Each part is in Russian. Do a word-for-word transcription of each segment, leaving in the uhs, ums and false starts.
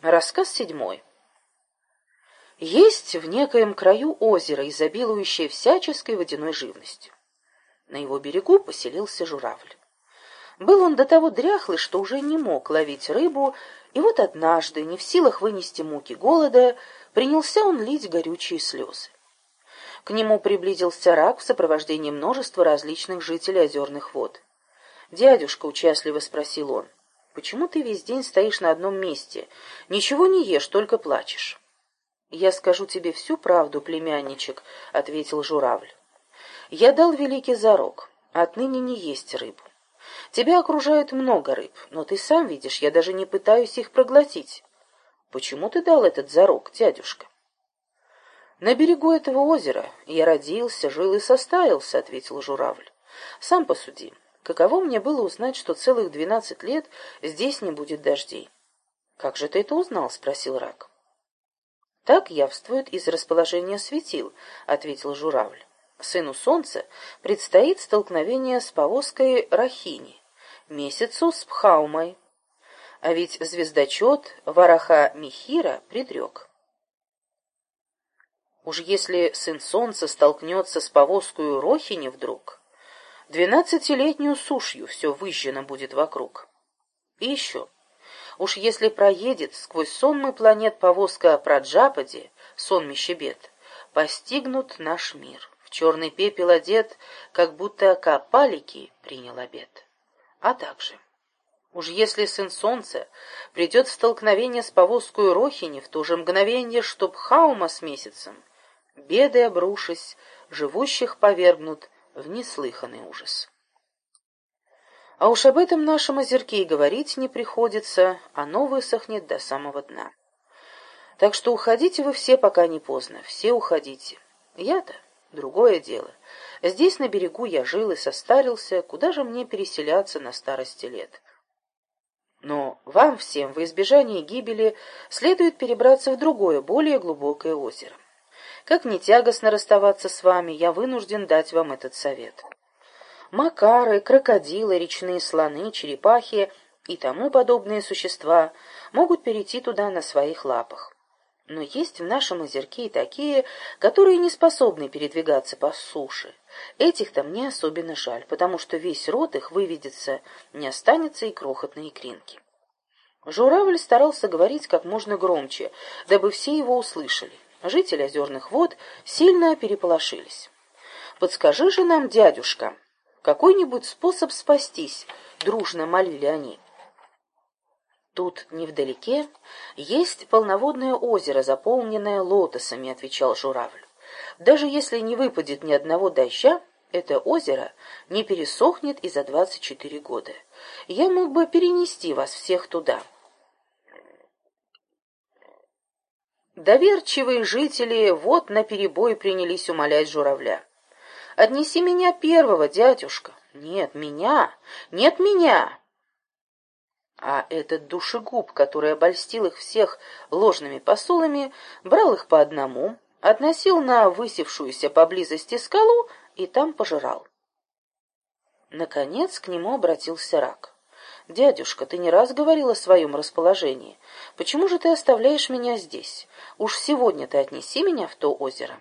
Рассказ седьмой. Есть в некоем краю озеро, изобилующее всяческой водяной живностью. На его берегу поселился журавль. Был он до того дряхлый, что уже не мог ловить рыбу, и вот однажды, не в силах вынести муки голода, принялся он лить горючие слезы. К нему приблизился рак в сопровождении множества различных жителей озерных вод. «Дядюшка», — участливо спросил он, — «почему ты весь день стоишь на одном месте, ничего не ешь, только плачешь?» «Я скажу тебе всю правду, племянничек», — ответил журавль. «Я дал великий зарок, отныне не есть рыбу. Тебя окружает много рыб, но ты сам видишь, я даже не пытаюсь их проглотить. Почему ты дал этот зарок, дядюшка?» «На берегу этого озера я родился, жил и состарился», — ответил журавль. «Сам посуди, каково мне было узнать, что целых двенадцать лет здесь не будет дождей?» «Как же ты это узнал?» — спросил рак. «Так явствует из расположения светил», — ответил журавль. «Сыну солнца предстоит столкновение с повозкой Рахини, месяцу с Пхаумой. А ведь звездочет Вараха Михира предрек. Уж если сын солнца столкнется с повозкою Рохини вдруг, двенадцатилетнюю сушью все выжжено будет вокруг. И еще, уж если проедет сквозь сонмы планет повозка Праджапади, сонмище бед, постигнут наш мир. В черный пепел одет, как будто Капалики принял обет. А также, уж если сын солнца придет в столкновение с повозкою Рохини в то же мгновенье, что Пхаума с месяцем, беды, обрушись, живущих повергнут в неслыханный ужас. А уж об этом нашем озерке и говорить не приходится, оно высохнет до самого дна. Так что уходите вы все, пока не поздно, все уходите. Я-то другое дело. Здесь на берегу я жил и состарился, куда же мне переселяться на старости лет? Но вам всем во избежание гибели следует перебраться в другое, более глубокое озеро. Как не тягостно расставаться с вами, я вынужден дать вам этот совет. Макары, крокодилы, речные слоны, черепахи и тому подобные существа могут перейти туда на своих лапах. Но есть в нашем озерке и такие, которые не способны передвигаться по суше. Этих-то мне особенно жаль, потому что весь род их выведется, не останется и крохотной икринки. Журавль старался говорить как можно громче, дабы все его услышали. Жители озерных вод сильно переполошились. «Подскажи же нам, дядюшка, какой-нибудь способ спастись», — дружно молили они. «Тут невдалеке есть полноводное озеро, заполненное лотосами», — отвечал журавль. «Даже если не выпадет ни одного дождя, это озеро не пересохнет и за двадцать четыре года. Я мог бы перенести вас всех туда». Доверчивые жители вот наперебой принялись умолять журавля. «Отнеси меня первого, дядюшка». «Нет, меня! Нет, меня!» А этот душегуб, который обольстил их всех ложными посулами, брал их по одному, относил на высевшуюся поблизости скалу и там пожирал. Наконец к нему обратился рак. «Дядюшка, ты не раз говорил о своем расположении. Почему же ты оставляешь меня здесь? Уж сегодня ты отнеси меня в то озеро».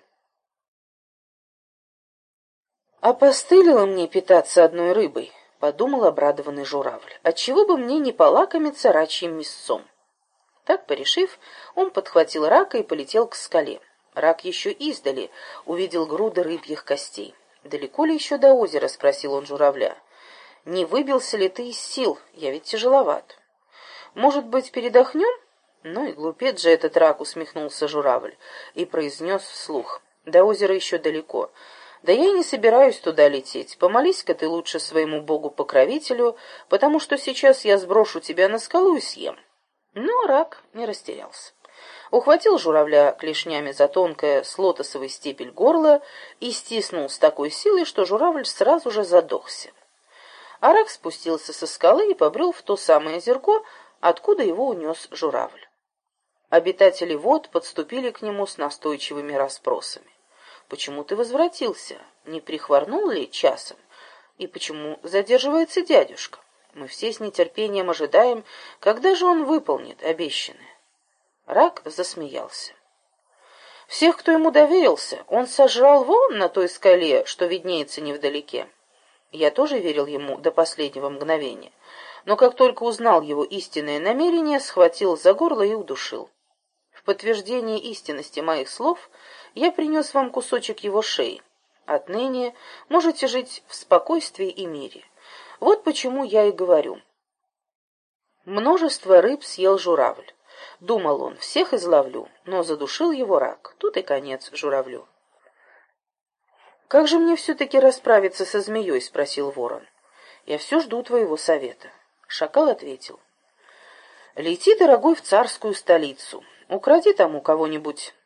«Опостылило мне питаться одной рыбой», — подумал обрадованный журавль. «Отчего бы мне не полакомиться рачьим мясцом?» Так порешив, он подхватил рака и полетел к скале. Рак еще издали увидел груды рыбьих костей. «Далеко ли еще до озера?» — спросил он журавля. «Не выбился ли ты из сил? Я ведь тяжеловат». «Может быть, передохнем?» «Ну и глупец же этот рак», — усмехнулся журавль и произнес вслух. «До озера еще далеко. Да я и не собираюсь туда лететь. Помолись-ка ты лучше своему богу-покровителю, потому что сейчас я сброшу тебя на скалу и съем». Но рак не растерялся. Ухватил журавля клешнями за тонкое с лотосовой стебель горло и стиснул с такой силой, что журавль сразу же задохся. А рак спустился со скалы и побрел в то самое озерко, откуда его унес журавль. Обитатели вод подступили к нему с настойчивыми расспросами. «Почему ты возвратился? Не прихворнул ли часом? И почему задерживается дядюшка? Мы все с нетерпением ожидаем, когда же он выполнит обещанное». Рак засмеялся. Всех, кто ему доверился, он сожрал вон на той скале, что виднеется невдалеке. Я тоже верил ему до последнего мгновения, но как только узнал его истинное намерение, схватил за горло и удушил. В подтверждение истинности моих слов я принес вам кусочек его шеи. Отныне можете жить в спокойствии и мире. Вот почему я и говорю. Множество рыб съел журавль. Думал он, всех изловлю, но задушил его рак. Тут и конец журавлю. «Как же мне все-таки расправиться со змеей?» — спросил ворон. «Я все жду твоего совета». Шакал ответил. «Лети, дорогой, в царскую столицу. Укради там у кого-нибудь,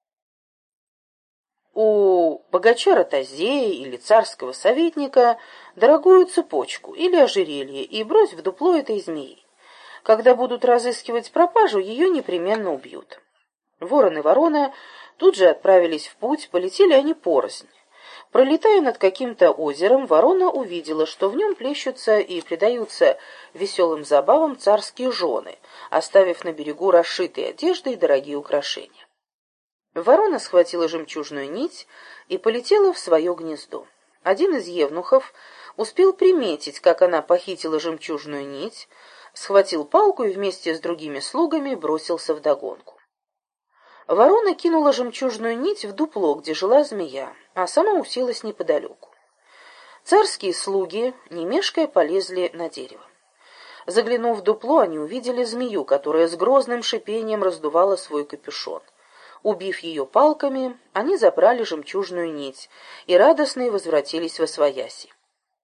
у богача Ротозея или царского советника, дорогую цепочку или ожерелье и брось в дупло этой змеи. Когда будут разыскивать пропажу, ее непременно убьют». Ворон и ворона тут же отправились в путь, полетели они порознь. Пролетая над каким-то озером, ворона увидела, что в нем плещутся и предаются веселым забавам царские жены, оставив на берегу расшитые одежды и дорогие украшения. Ворона схватила жемчужную нить и полетела в свое гнездо. Один из евнухов успел приметить, как она похитила жемчужную нить, схватил палку и вместе с другими слугами бросился вдогонку. Ворона кинула жемчужную нить в дупло, где жила змея, а сама уселась неподалеку. Царские слуги, не мешкая, полезли на дерево. Заглянув в дупло, они увидели змею, которая с грозным шипением раздувала свой капюшон. Убив ее палками, они забрали жемчужную нить и радостные возвратились восвояси.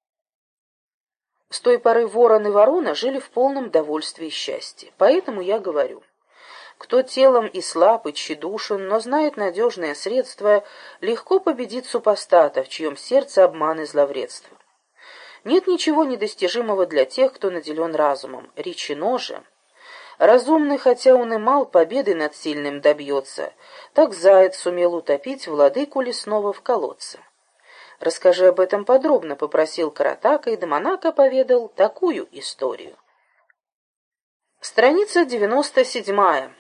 С той поры ворон и ворона жили в полном довольстве и счастье. Поэтому я говорю, кто телом и слаб, и тщедушен, но знает надежное средство, легко победит супостата, в чьем сердце обман и зловредство. Нет ничего недостижимого для тех, кто наделен разумом. Речено же. Разумный, хотя он и мал, победы над сильным добьется. Так заяц сумел утопить владыку лесного в колодце. «Расскажи об этом подробно», — попросил Каратака, и Даманака поведал такую историю. Страница девяносто седьмая.